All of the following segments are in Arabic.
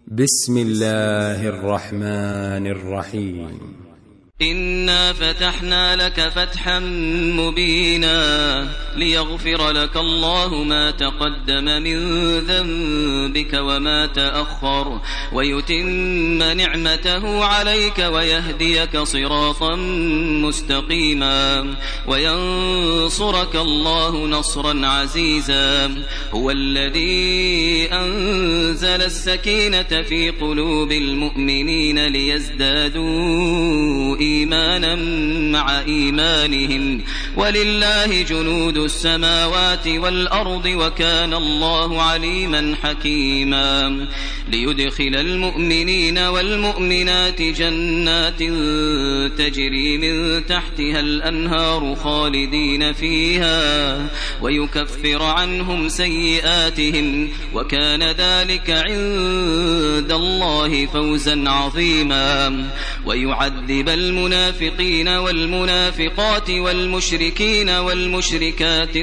بسم الله الرحمن الرحيم. إنا فتحنا لك فتحا مبينا ليغفر لك الله ما تقدم من ذنبك وما تأخر ويتم نعمته عليك ويهديك صراطا مستقيما وينصرك الله نصرا عزيزا. هو الذي أنزل السكينة في قلوب المؤمنين ليزدادوا إيمانا مع إيمانهم ولله جنود السماوات والأرض وكان الله عليما حكيما. ليدخل المؤمنين والمؤمنات جنات تجري من تحتها الأنهار خالدين فيها ويكفر عنهم سيئاتهم وكان ذلك عند الله فوزا عظيما. ويعذب المنافقين والمنافقات والمشركين والمشركات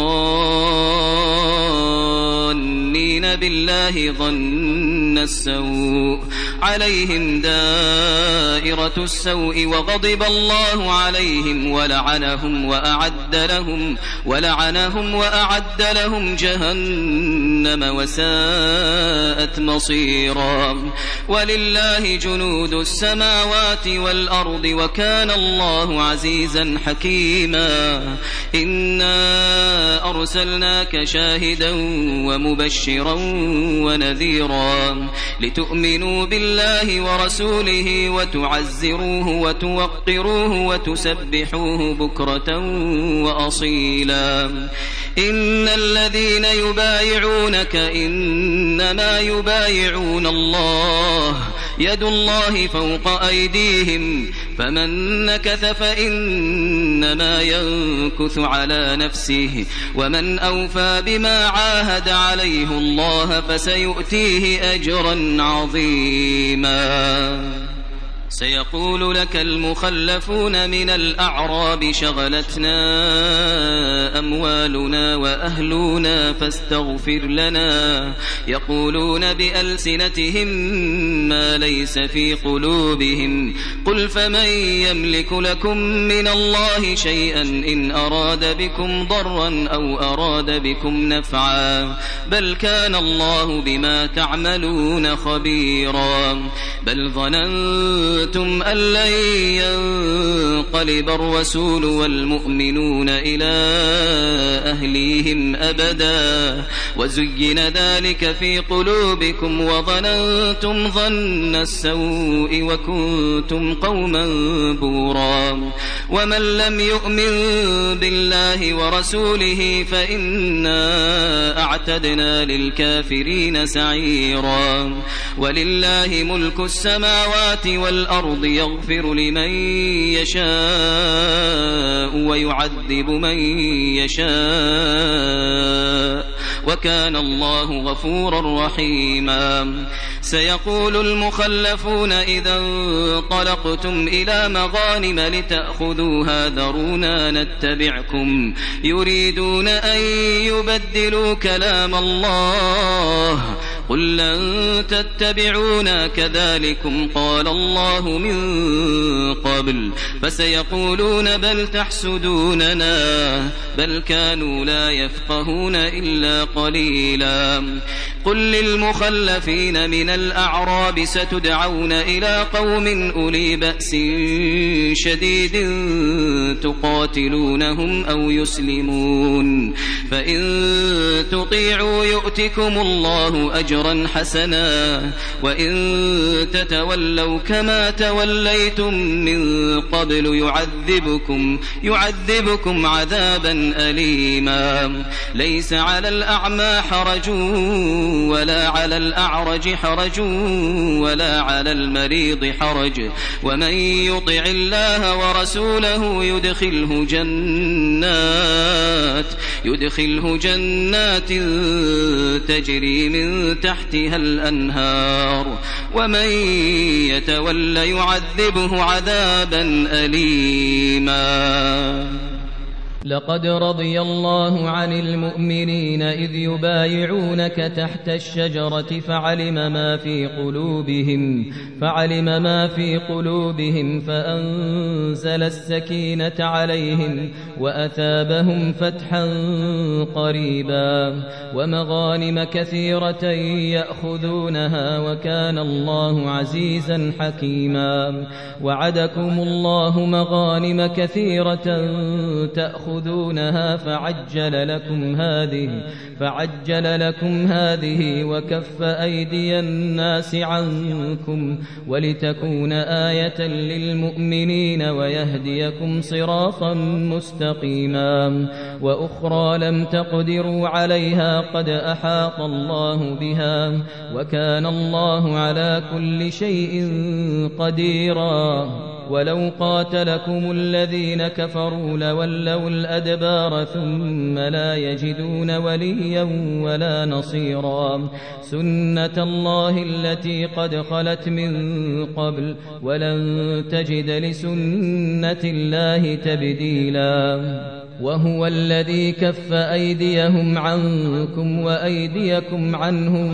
الظانين بالله ظن السوء عليهم دائرة السوء وغضب الله عليهم ولعنهم وأعد لهم جهنم وساءت مصيرا. ولله جنود السماوات والأرض وكان الله عزيزا حكيما. إنا أرسلناك شاهدا ومبشرا ونذيرا لتؤمنوا بالله ورسوله وتعزروه وتوقروه وتسبحوه بكرة وأصيلا. إن الذين يبايعونك إنما يبايعون الله يد الله فوق أيديهم فمن نكث فإنما ينكث على نفسه ومن أوفى بما عاهد عليه الله فسيؤتيه أجرا عظيما. سيقول لك المخلفون من الأعراب شغلتنا أموالنا وأهلنا فاستغفر لنا يقولون بألسنتهم ما ليس في قلوبهم قل فمن يملك لكم من الله شيئا إن أراد بكم ضرا أو أراد بكم نفعا بل كان الله بما تعملون خبيرا. بل ظننتم أن لن ينقلب الرسول والمؤمنون إلى أهليهم أبدا وزين ذلك في قلوبكم وظننتم ظن السوء وكنتم قوما بورا. ومن لم يؤمن بالله ورسوله فإنا أعتدنا للكافرين سعيرا. ولله ملك السماوات والأرض يغفر لمن يشاء ويعذب من يشاء وكان الله غفورا رحيما. سيقول المخلفون إذا انطلقتم إلى مغانم لتأخذوها ذرونا نتبعكم يريدون أن يبدلوا كلام الله قل لن تتبعونا كذلكم قال الله من قبل فسيقولون بل تحسدوننا بل كانوا لا يفقهون إلا قليلا. قل للمخلفين من الأعراب ستدعون إلى قوم أولي بأس شديد تقاتلونهم أو يسلمون فإن تطيعوا يؤتكم الله أجرا حسنا وإن تتولوا كما توليتم من قبل يعذبكم عذابا أليما. ليس على الأعمى حرج ولا على الأعرج حرج ولا على المريض حرج ومن يطع الله ورسوله يدخله جنات تجري من تحتها الأنهار ومن يتولى يعذبه عذابا أليما. لقد رضي الله عن المؤمنين إذ يبايعونك تحت الشجرة فعلم ما في قلوبهم فأنزل السكينة عليهم وأثابهم فتحا قريبا ومغانم كثيرة يأخذونها وكان الله عزيزا حكيما. وعدكم الله مغانم كثيرة تأخذونها فعجل لكم هذه وكف أيدي الناس عنكم ولتكون آية للمؤمنين ويهديكم صراطا مستقيما. وأخرى لم تقدروا عليها قد أحاط الله بها وكان الله على كل شيء قديرا. ولو قاتلكم الذين كفروا لولوا الأدبار ثم لا يجدون وليا ولا نصيرا. سنة الله التي قد خلت من قبل ولن تجد لسنة الله تبديلا. وهو الذي كف أيديهم عنكم وأيديكم عنهم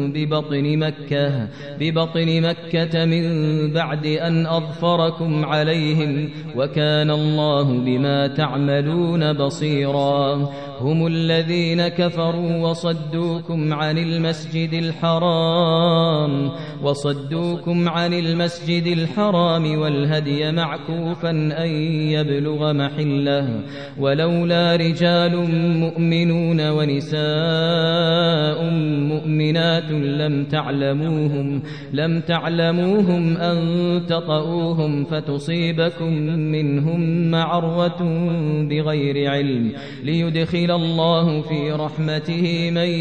ببطن مكة من بعد أن أظفركم عليهم وكان الله بما تعملون بصيرا. هم الذين كفروا وصدوكم عن المسجد الحرام والهدي معكوفا أن يبلغ محله ولولا رجال مؤمنون ونساء مؤمنات لم تعلموهم أن تطؤوهم فتصيبكم منهم معرة بغير علم ليدخل الله في رحمته من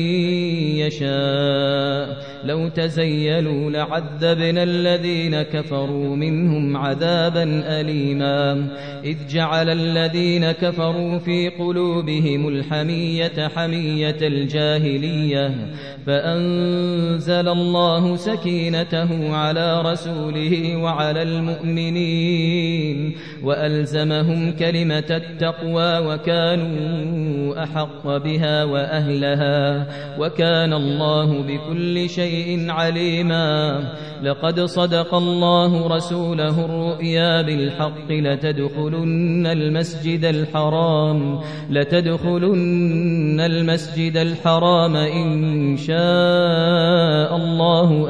يشاء. لو تزيلوا لعذبنا الذين كفروا منهم عذابا أليما. إذ جعل الذين كفروا في قلوبهم الحمية حمية الجاهلية فأنزل الله سكينته على رسوله وعلى المؤمنين وألزمهم كلمة التقوى وكانوا أحق بها وأهلها وكان الله بكل شيء عليما. لقد صدق الله رسوله الرؤيا بالحق لتدخلن المسجد الحرام إن شاء الله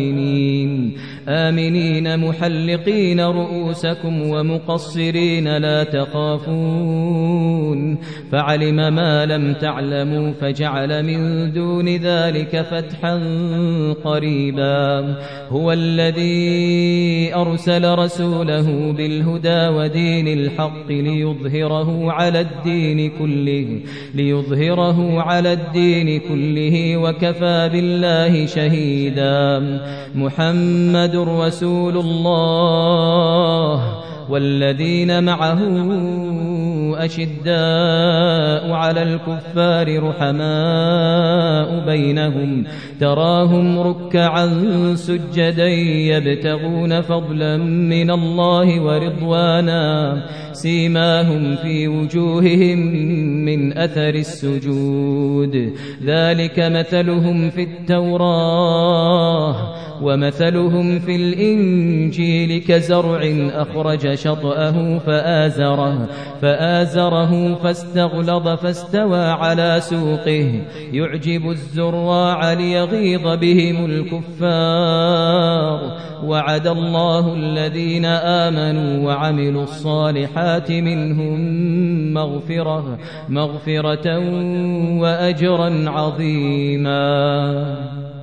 آمنين محلقين رؤوسكم ومقصرين لا تخافون فعلم ما لم تعلموا فجعل من دون ذلك فتحا قريبا. هو الذي أرسل رسوله بالهدى ودين الحق ليظهره على الدين كله وكفى بالله شهيدا. محمد رسول الله والذين معه أشداء على الكفار رحماء بينهم تراهم ركعا سجدا يبتغون فضلا من الله ورضوانا سيماهم في وجوههم من أثر السجود ذلك مثلهم في التوراة ومثلهم في الإنجيل كزرع أخرج شطأه فآزره فاستغلظ فاستوى على سوقه يعجب الزراع ليغيظ بهم الكفار. وعد الله الذين آمنوا وعملوا الصالحات منهم مغفرة وأجرا عظيما.